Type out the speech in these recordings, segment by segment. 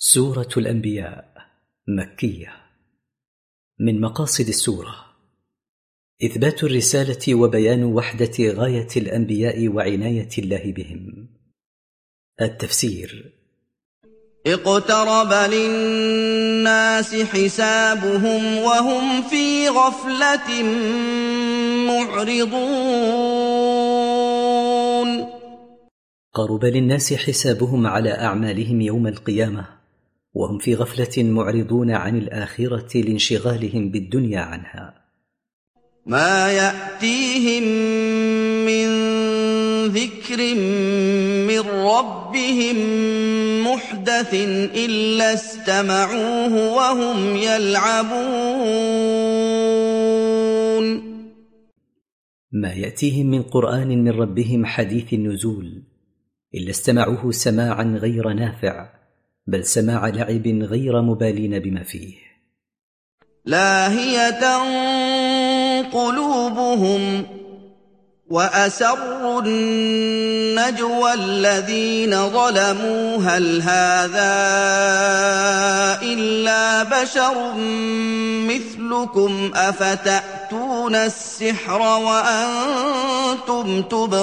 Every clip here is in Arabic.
سورة الأنبياء مكية. من مقاصد السورة إثبات الرسالة وبيان وحدة غاية الأنبياء وعناية الله بهم. التفسير: اقترب للناس حسابهم وهم في غفلة معرضون. قرب للناس حسابهم على أعمالهم يوم القيامة وهم في غفلة معرضون عن الآخرة لانشغالهم بالدنيا عنها. ما يأتيهم من ذكر من ربهم محدث إلا استمعوه وهم يلعبون. ما يأتيهم من قرآن من ربهم حديث النزول إلا استمعوه سماعا غير نافع، بل سماع لعب غير مبالين بما فيه. لاهية قلوبهم وأسروا النجوى الذين ظلموا هل هذا إلا بشر مثلكم أفتأتون السحر وأنتم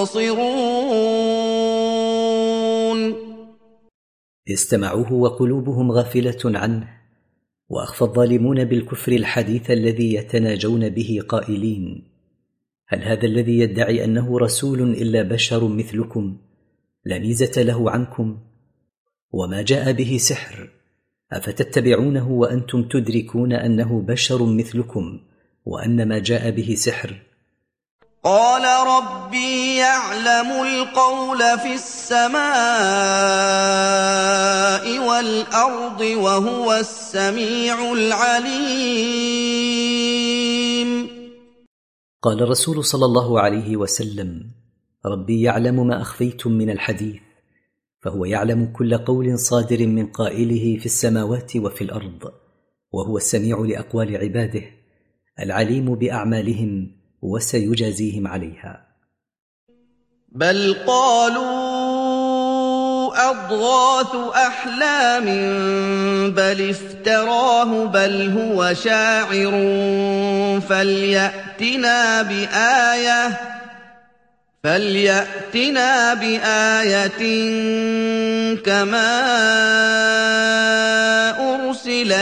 تبصرون. استمعوه وقلوبهم غافلة عنه، وأخفى الظالمون بالكفر الحديث الذي يتناجون به قائلين: هل هذا الذي يدعي أنه رسول إلا بشر مثلكم؟ لا ميزة له عنكم، وما جاء به سحر، أفتتبعونه وأنتم تدركون أنه بشر مثلكم وأن ما جاء به سحر؟ قال ربي يعلم القول في السماء والأرض وهو السميع العليم. قال الرسول صلى الله عليه وسلم: ربي يعلم ما أخفيتم من الحديث، فهو يعلم كل قول صادر من قائله في السماوات وفي الأرض، وهو السميع لأقوال عباده العليم بأعمالهم وسيجازيهم عليها. بل قالوا أضغاث أحلام بل افتراه بل هو شاعر فليأتنا بآية كما أرسل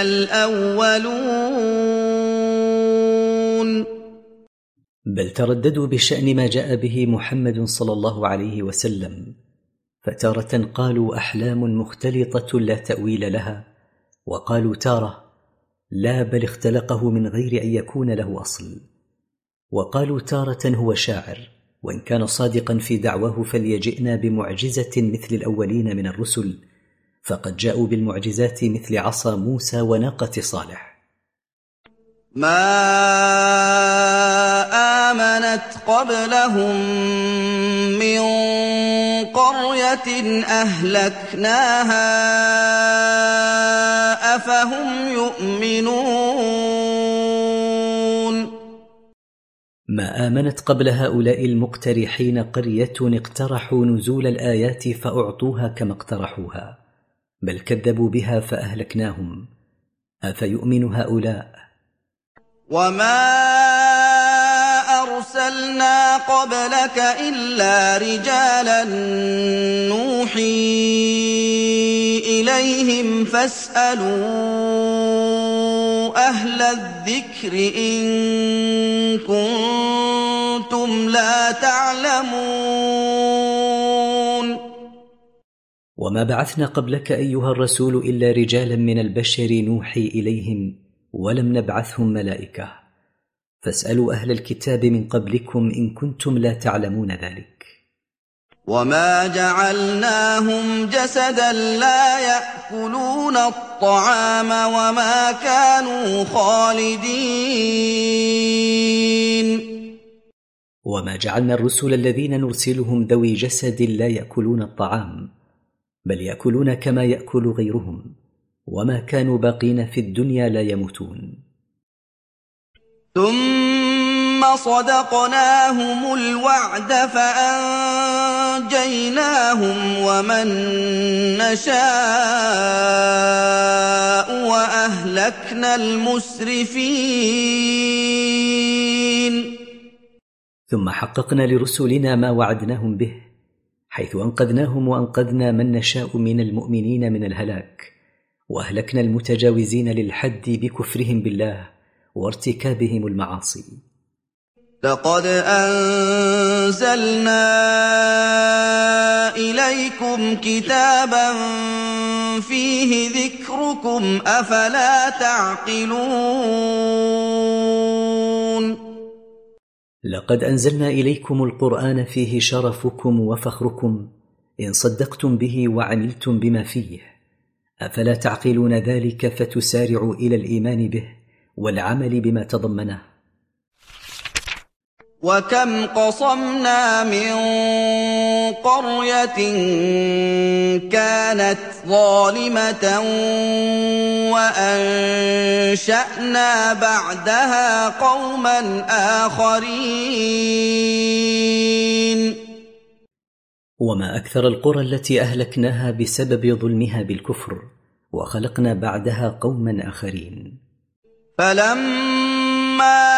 الأولون. بل ترددوا بشأن ما جاء به محمد صلى الله عليه وسلم، فتارة قالوا أحلام مختلطة لا تأويل لها، وقالوا تارة لا بل اختلقه من غير أن يكون له أصل، وقالوا تارة هو شاعر، وإن كان صادقا في دعواه فليجئنا بمعجزة مثل الأولين من الرسل، فقد جاءوا بالمعجزات مثل عصا موسى وناقة صالح. ما آمنت قبلهم من قرية أهلكناها أفهم يؤمنون. ما آمنت قبل هؤلاء المقترحين قرية اقترحوا نزول الآيات فأعطوها كما اقترحوها، بل كذبوا بها فأهلكناهم، أفيؤمن هؤلاء؟ وما أرسلنا قبلك إلا رجالا نوحي إليهم فاسألوا أهل الذكر إن كنتم لا تعلمون. وما بعثنا قبلك أيها الرسول إلا رجالا من البشر نوحي إليهم، ولم نبعثهم ملائكة، فاسألوا أهل الكتاب من قبلكم إن كنتم لا تعلمون ذلك. وما جعلناهم جسدا لا يأكلون الطعام وما كانوا خالدين. وما جعلنا الرسل الذين نرسلهم ذوي جسد لا يأكلون الطعام، بل يأكلون كما يأكل غيرهم، وما كانوا باقين في الدنيا لا يموتون. ثم صدقناهم الوعد فأنجيناهم ومن نشاء وأهلكنا المسرفين. ثم حققنا لرسلنا ما وعدناهم به، حيث أنقذناهم وأنقذنا من نشاء من المؤمنين من الهلاك، وأهلكنا المتجاوزين للحد بكفرهم بالله وارتكابهم المعاصي. لقد أنزلنا إليكم كتابا فيه ذكركم أفلا تعقلون. لقد أنزلنا إليكم القرآن فيه شرفكم وفخركم إن صدقتم به وعملتم بما فيه، أفلا تعقلون ذلك فتسارعوا إلى الإيمان به والعمل بما تضمنه. وكم قصمنا من قرية كانت ظالمة وأنشأنا بعدها قوما آخرين. وما أكثر القرى التي أهلكناها بسبب ظلمها بالكفر، وخلقنا بعدها قوما آخرين. فلما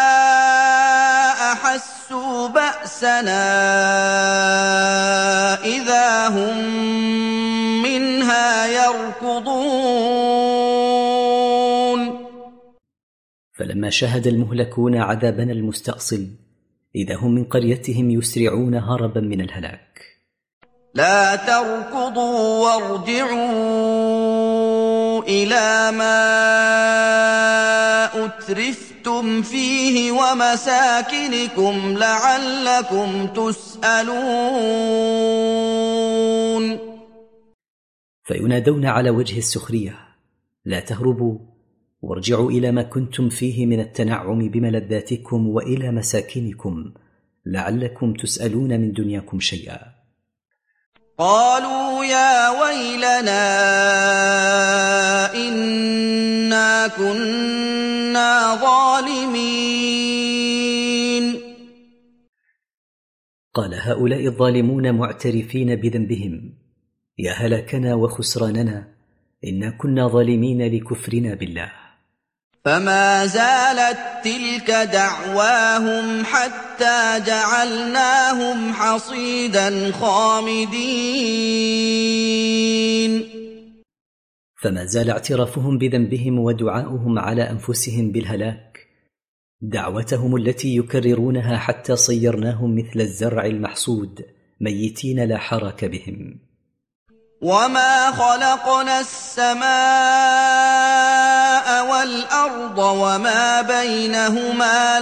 أحسوا بأسنا إذا هم منها يركضون. فلما شاهد المهلكون عذابنا المستأصل إذا هم من قريتهم يسرعون هربا من الهلاك. لا تركضوا وارجعوا إلى ما أترفتم فيه ومساكنكم لعلكم تسألون. فينادون على وجه السخرية: لا تهربوا وارجعوا إلى ما كنتم فيه من التنعم بملذاتكم وإلى مساكنكم لعلكم تسألون من دنياكم شيئا. قالوا يا ويلنا إنا كنا ظالمين. قال هؤلاء الظالمون معترفين بذنبهم: يا هلاكنا وخسراننا، إنا كنا ظالمين لكفرنا بالله. فما زالت تلك دعواهم حتى جعلناهم حصيدا خامدين. فما زال اعترافهم بذنبهم ودعاؤهم على أنفسهم بالهلاك، دعوتهم التي يكررونها حتى صيرناهم مثل الزرع المحصود ميتين لا حرك بهم. وما خلقنا السماء والأرض وما بينهما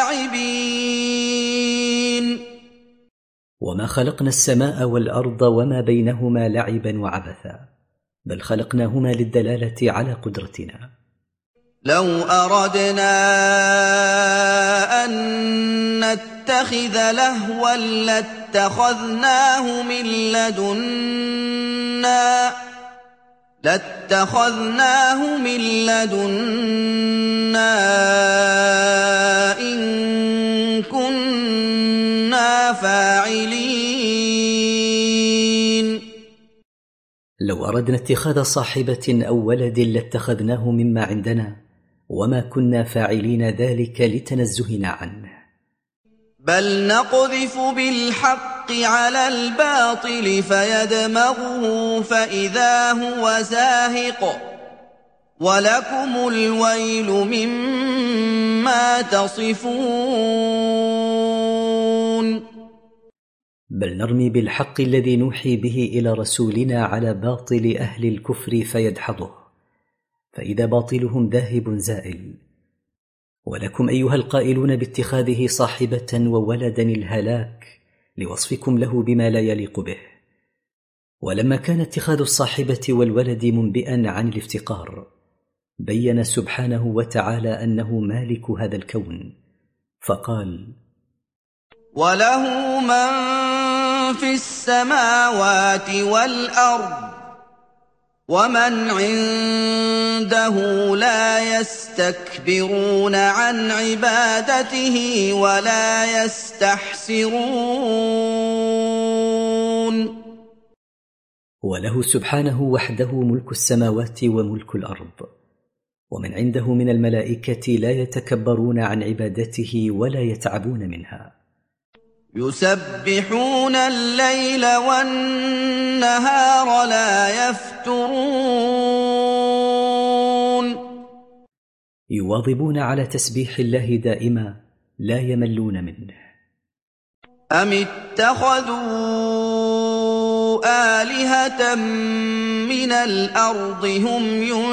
لاعبين. وما خلقنا السماء والأرض وما بينهما لعبا وعبثا، بل خلقناهما للدلالة على قدرتنا. لو أردنا أن نتخذ لهوا لاتخذناه من لدنا إن كنا فاعلين. لو أردنا اتخاذ صاحبة أو ولد لاتخذناه مما عندنا، وما كنا فاعلين ذلك لتنزهنا عنه. بل نقذف بالحق على الباطل فيدمغه فإذا هو زاهق ولكم الويل مما تصفون. بل نرمي بالحق الذي نوحي به إلى رسولنا على باطل أهل الكفر فيدحضه، فإذا باطلهم ذاهب زائل. ولكم أيها القائلون باتخاذه صاحبة وولدا الهلاك لوصفكم له بما لا يليق به. ولما كان اتخاذ الصاحبة والولد منبئا عن الافتقار، بين سبحانه وتعالى أنه مالك هذا الكون، فقال: وله من في السماوات والأرض ومن عنده عنده لا يستكبرون عن عبادته ولا يستحسرون. وله سبحانه وحده ملك السماوات وملك الأرض، ومن عنده من الملائكة لا يتكبرون عن عبادته ولا يتعبون منها. يسبحون الليل والنهار لا يفترون. يواظبون على تسبيح الله دائما لا يملون منه. أم اتخذوا آلهة من الأرض هم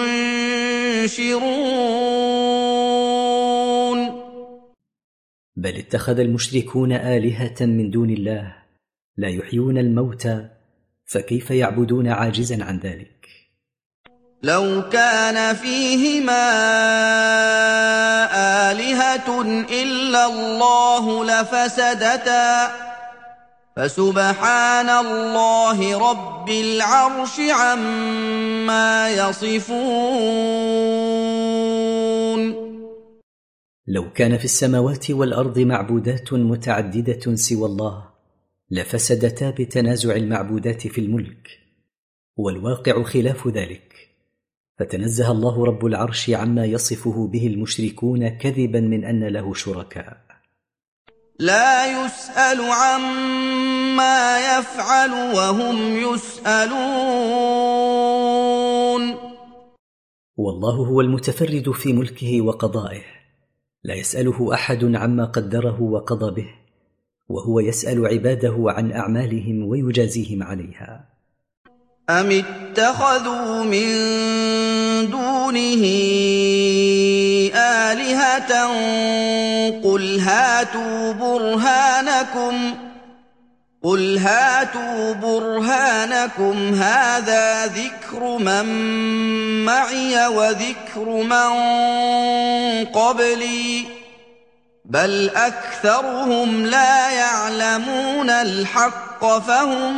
ينشرون. بل اتخذ المشركون آلهة من دون الله لا يحيون الموتى، فكيف يعبدون عاجزا عن ذلك؟ لو كان فيهما آلهة إلا الله لفسدتا فسبحان الله رب العرش عما يصفون. لو كان في السماوات والأرض معبودات متعددة سوى الله لفسدتا بتنازع المعبودات في الملك، والواقع خلاف ذلك، فتنزه الله رب العرش عما يصفه به المشركون كذبا من أن له شركاء. لا يسأل عما يفعل وهم يسألون. والله هو المتفرد في ملكه وقضائه، لا يسأله أحد عما قدره وقضى به، وهو يسأل عباده عن أعمالهم ويجازيهم عليها. أم اتخذوا من دونه آلهة قل هاتوا برهانكم هذا ذكر من معي وذكر من قبلي بل أكثرهم لا يعلمون الحق فهم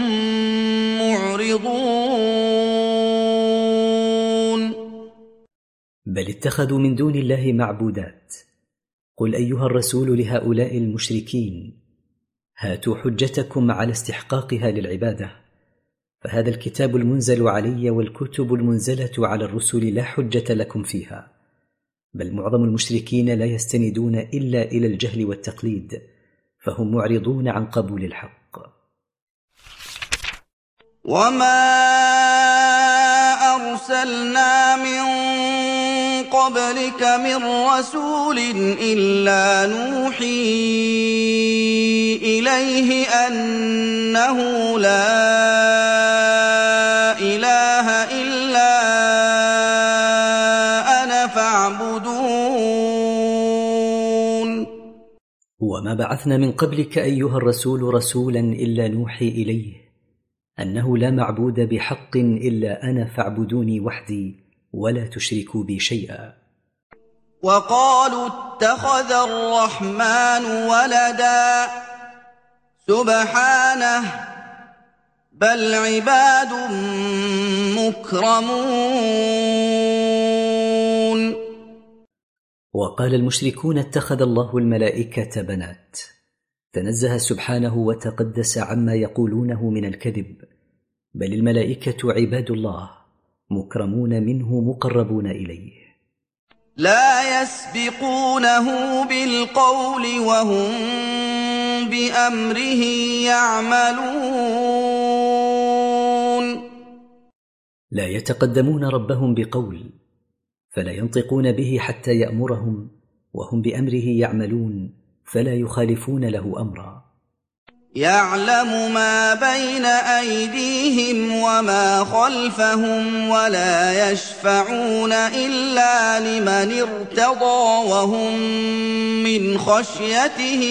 معرضون. بل اتخذوا من دون الله معبودات. قل أيها الرسول لهؤلاء المشركين: هاتوا حجتكم على استحقاقها للعبادة، فهذا الكتاب المنزل علي والكتب المنزلة على الرسل لا حجة لكم فيها، بل معظم المشركين لا يستندون إلا إلى الجهل والتقليد، فهم معرضون عن قبول الحق. وما أرسلنا من قبلك من رسول إلا نوحي إليه أنه لا إله إلا أنا فاعبدون. وما بعثنا من قبلك أيها الرسول رسولا إلا نوحي إليه أنه لا معبود بحق إلا أنا فاعبدوني وحدي ولا تشركوا بي شيئا. وقالوا اتخذ الرحمن ولدا سبحانه بل عباد مكرمون. وقال المشركون اتخذ الله الملائكة بنات، تنزه سبحانه وتقدس عما يقولونه من الكذب، بل الملائكة عباد الله مكرمون منه مقربون إليه. لا يسبقونه بالقول وهم بأمره يعملون. لا يتقدمون ربهم بقول، فلا ينطقون به حتى يأمرهم، وهم بأمره يعملون، فلا يخالفون له أمرا. يعلم ما بين أيديهم وما خلفهم ولا يشفعون إلا لمن ارتضى وهم من خشيته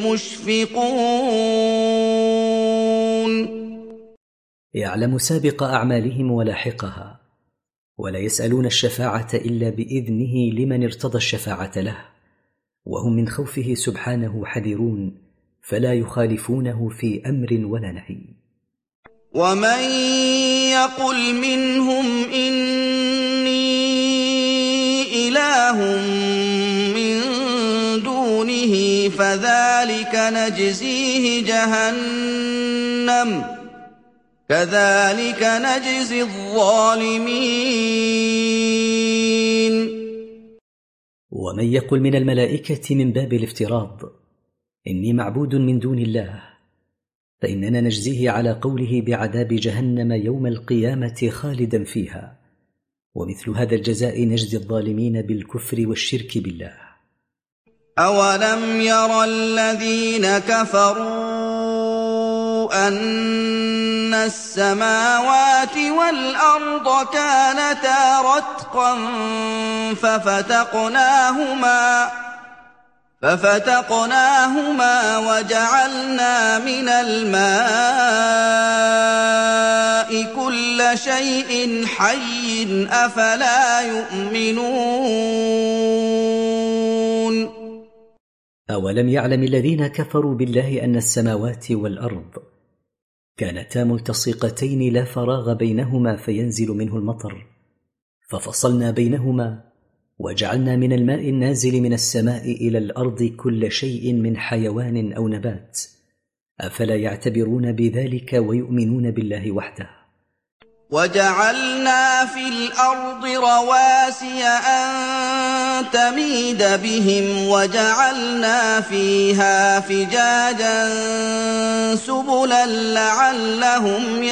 مشفقون. يعلم سابق أعمالهم ولاحقها، ولا يسألون الشفاعة إلا بإذنه لمن ارتضى الشفاعة له، وهم من خوفه سبحانه حذرون، فلا يخالفونه في أمر ولا نهي. ومن يقل منهم إني كذلك نجزيه جهنم كذلك نجزي الظالمين. ومن يقل من الملائكة من باب الافتراض إني معبود من دون الله، فإننا نجزيه على قوله بعذاب جهنم يوم القيامة خالدا فيها، ومثل هذا الجزاء نجزي الظالمين بالكفر والشرك بالله. أولم ير الذين كفروا أن السماوات والأرض كانتا رتقا ففتقناهما وجعلنا من الماء كل شيء حي أفلا يؤمنون. أولم يعلم الذين كفروا بالله أن السماوات والأرض كانتا ملتصقتين لا فراغ بينهما فينزل منه المطر، ففصلنا بينهما وجعلنا من الماء النازل من السماء إلى الأرض كل شيء من حيوان أو نبات، أفلا يعتبرون بذلك ويؤمنون بالله وحده. وجعلنا في الأرض رواسي أن تميد بهم وجعلنا فيها فجاجا سبلا لعلهم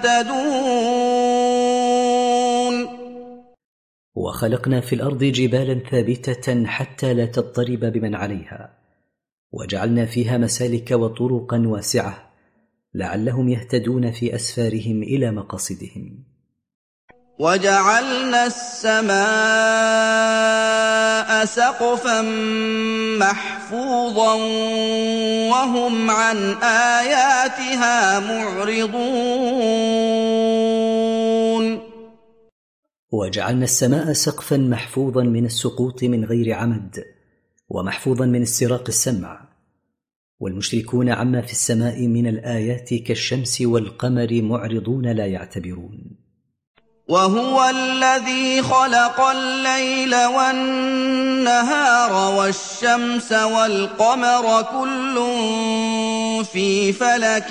يهتدون. وخلقنا في الأرض جبالا ثابتة حتى لا تضطرب بمن عليها، وجعلنا فيها مسالك وطرقا واسعة لعلهم يهتدون في أسفارهم إلى مقاصدهم. وجعلنا السماء سقفا محفوظا وهم عن آياتها معرضون. وجعلنا السماء سقفا محفوظا من السقوط من غير عمد، ومحفوظا من استراق السمع، والمشركون عما في السماء من الآيات كالشمس والقمر معرضون لا يعتبرون. وهو الذي خلق الليل والنهار والشمس والقمر كل في فلك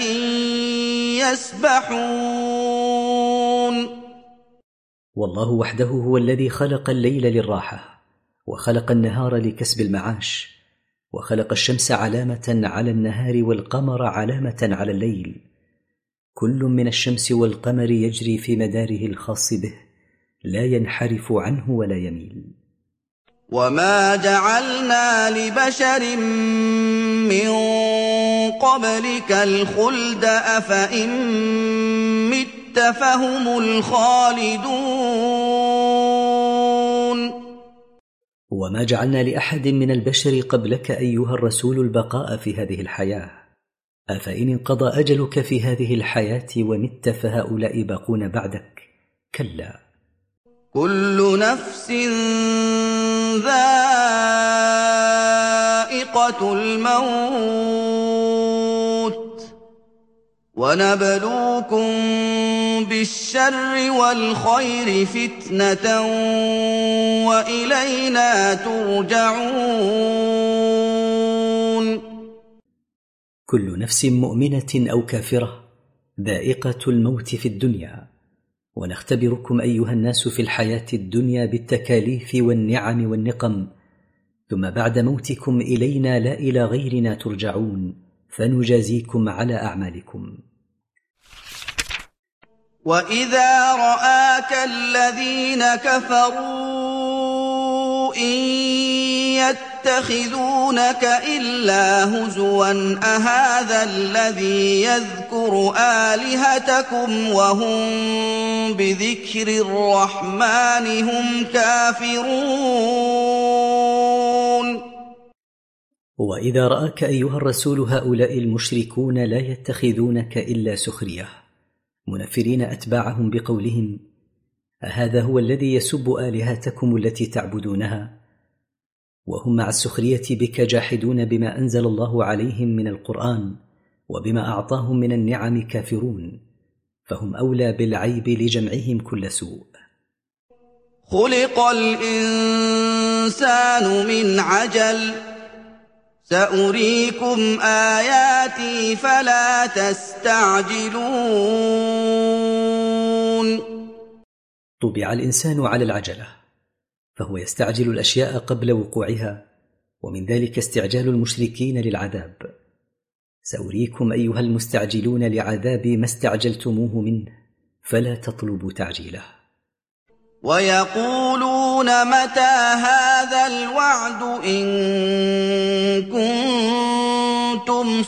يسبحون. والله وحده هو الذي خلق الليل للراحة، وخلق النهار لكسب المعاش، وخلق الشمس علامة على النهار والقمر علامة على الليل، كل من الشمس والقمر يجري في مداره الخاص به لا ينحرف عنه ولا يميل. وما جعلنا لبشر من قبلك الخلد أفإن مت فهم الخالدون. وما جعلنا لأحد من البشر قبلك أيها الرسول البقاء في هذه الحياة، أفإن انقضى أجلك في هذه الحياة ومت فهؤلاء باقون بعدك؟ كلا، كل نفس ذائقة الموت ونبلوكم بالشر والخير فتنة وإلينا ترجعون. كل نفس مؤمنة أو كافرة ذائقة الموت في الدنيا، ونختبركم أيها الناس في الحياة الدنيا بالتكاليف والنعم والنقم، ثم بعد موتكم إلينا لا إلى غيرنا ترجعون فنجازيكم على أعمالكم. وإذا رآك الذين كفروا إن يتخذونك إلا هزوا أهذا الذي يذكر آلهتكم وهم بذكر الرحمن هم كافرون. وإذا رآك أيها الرسول هؤلاء المشركون لا يتخذونك إلا سخرية، منفرين أتباعهم بقولهم أهذا هو الذي يسب آلهتكم التي تعبدونها، وهم مع السخرية بك جاحدون بما أنزل الله عليهم من القرآن وبما أعطاهم من النعم كافرون، فهم أولى بالعيب لجمعهم كل سوء. خلق الإنسان من عجل سأريكم آياتي فلا تستعجلون. طبع الإنسان على العجلة، فهو يستعجل الأشياء قبل وقوعها، ومن ذلك استعجال المشركين للعذاب. سأريكم أيها المستعجلون لعذاب ما استعجلتموه منه، فلا تطلبوا تعجيله. ويقولون متى هذا الوعد إن كنتم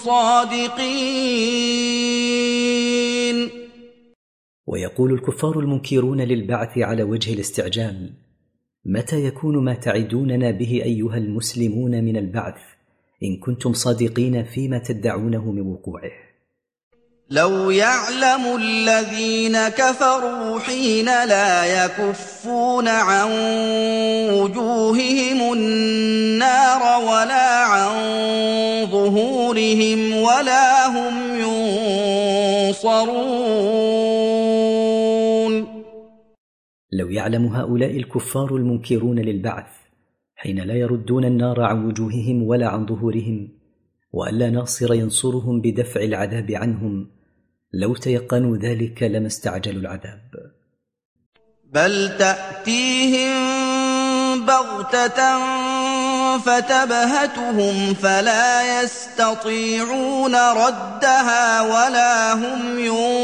صادقين. ويقول الكفار المنكرون للبعث على وجه الاستعجال: متى يكون ما تعدوننا به أيها المسلمون من البعث إن كنتم صادقين فيما تدعونه من وقوعه؟ لو يعلم الذين كفروا حين لا يكفون عن وجوههم النار ولا عن ظهورهم ولا هم ينصرون. لو يعلم هؤلاء الكفار المنكرون للبعث حين لا يردون النار عن وجوههم ولا عن ظهورهم، وألا ناصر ينصرهم بدفع العذاب عنهم، لو تيقنوا ذلك لما استعجلوا العذاب. بل تأتيهم بغتة فتبهتهم فلا يستطيعون ردها ولا هم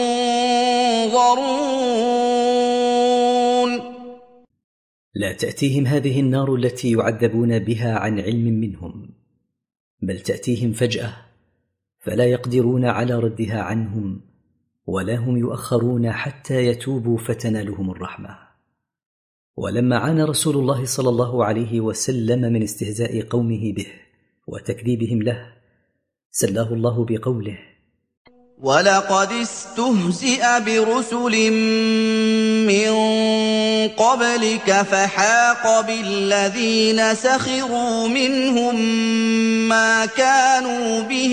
ينظرون. لا تأتيهم هذه النار التي يعذبون بها عن علم منهم، بل تأتيهم فجأة فلا يقدرون على ردها عنهم، ولا هم يؤخرون حتى يتوبوا فتنالهم الرحمة. ولما عانى رسول الله صلى الله عليه وسلم من استهزاء قومه به وتكذيبهم له، سلاه الله بقوله: ولقد استهزئ برسل من قبلك فحاق بالذين سخروا منهم ما كانوا به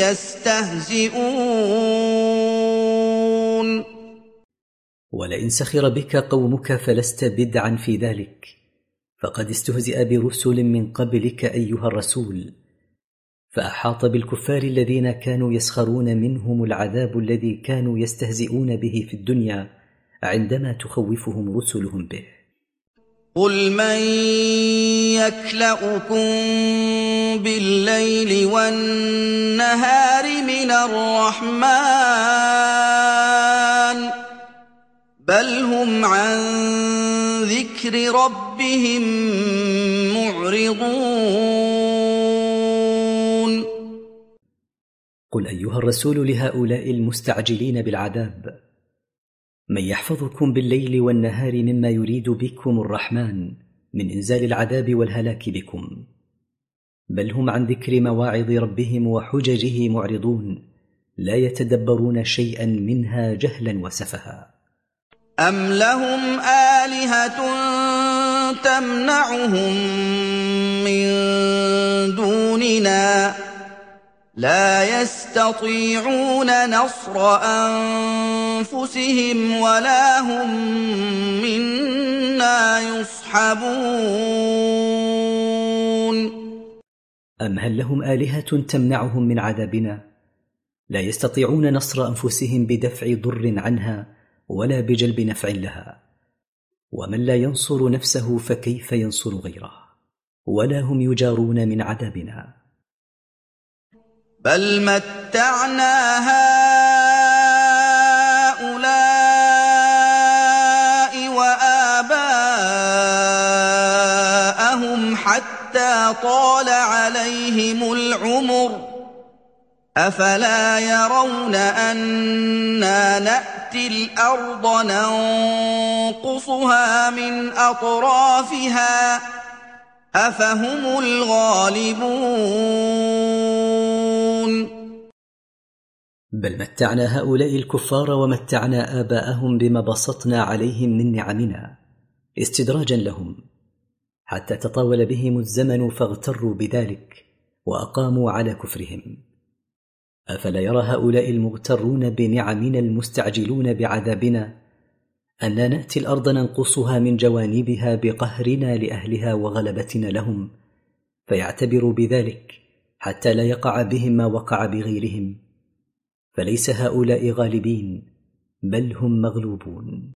يستهزئون. ولئن سخر بك قومك فلست بدعا في ذلك، فقد استهزئ برسل من قبلك أيها الرسول، فأحاط بالكفار الذين كانوا يسخرون منهم العذاب الذي كانوا يستهزئون به في الدنيا عندما تخوفهم رسلهم به. قل من يكلؤكم بالليل والنهار من الرحمن بل هم عن ذكر ربهم معرضون. قل أيها الرسول لهؤلاء المستعجلين بالعذاب: من يحفظكم بالليل والنهار مما يريد بكم الرحمن من إنزال العذاب والهلاك بكم؟ بل هم عن ذكر مواعظ ربهم وحججه معرضون، لا يتدبرون شيئا منها جهلا وسفها. أم لهم آلهة تمنعهم من دوننا لا يستطيعون نصر أنفسهم ولا هم منا يصحبون. أم هل لهم آلهة تمنعهم من عذابنا؟ لا يستطيعون نصر أنفسهم بدفع ضر عنها ولا بجلب نفع لها. ومن لا ينصر نفسه فكيف ينصر غيره؟ ولا هم يجارون من عذابنا. بل متعنا هؤلاء وآباءهم حتى طال عليهم العمر أفلا يرون أنا نأتي الأرض ننقصها من أطرافها أفهم الغالبون. بل متعنا هؤلاء الكفار ومتعنا آباءهم بما بسطنا عليهم من نعمنا استدراجا لهم، حتى تطاول بهم الزمن فاغتروا بذلك وأقاموا على كفرهم. أفلا يرى هؤلاء المغترون بنعمنا المستعجلون بعذابنا أننا نأتي الأرض ننقصها من جوانبها بقهرنا لأهلها وغلبتنا لهم، فيعتبروا بذلك حتى لا يقع بهم ما وقع بغيرهم، فليس هؤلاء غالبين بل هم مغلوبون.